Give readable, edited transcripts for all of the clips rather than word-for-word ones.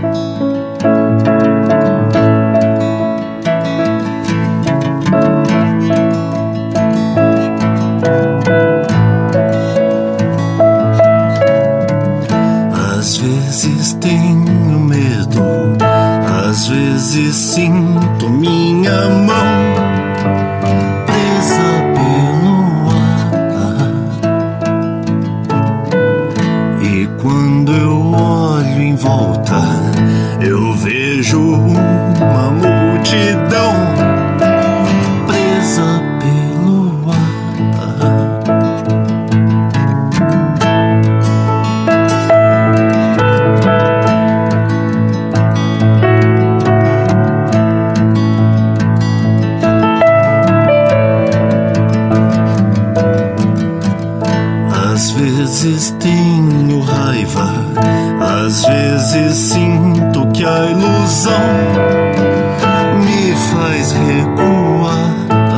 Às vezes tenho medo, às vezes sinto minha mão presa pelo ar. E quando eu olho em volta, eu vejo uma multidão presa pelo ar. Às vezes tenho raiva, às vezes sinto que a ilusão me faz recuar,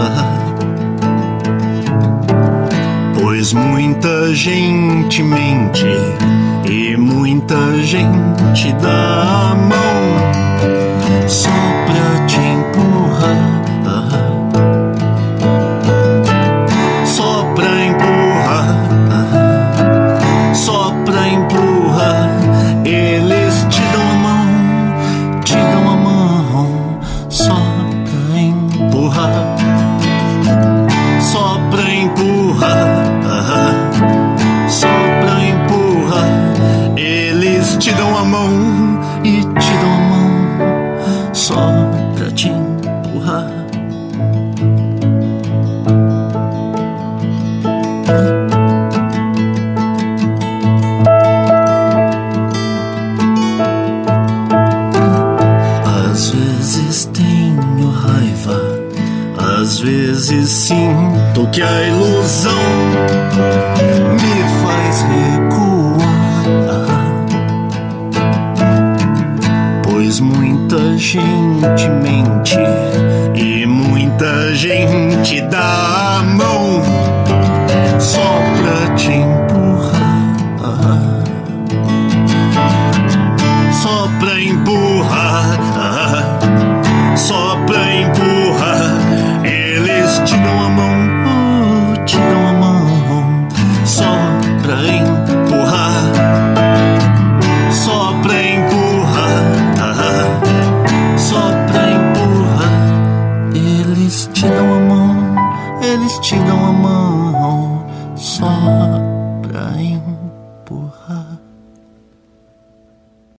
pois muita gente mente e muita gente dá a mão só pra te empurrar. Só pra empurrar, só pra empurrar. Eles te dão a mão, te dão a mão, só pra empurrar, só pra empurrar, só pra empurrar. Eles te dão a mão e te dão a mão, só pra te empurrar. Às vezes tenho raiva, às vezes sinto que a ilusão me faz recuar, pois muita gente mente e muita gente dá a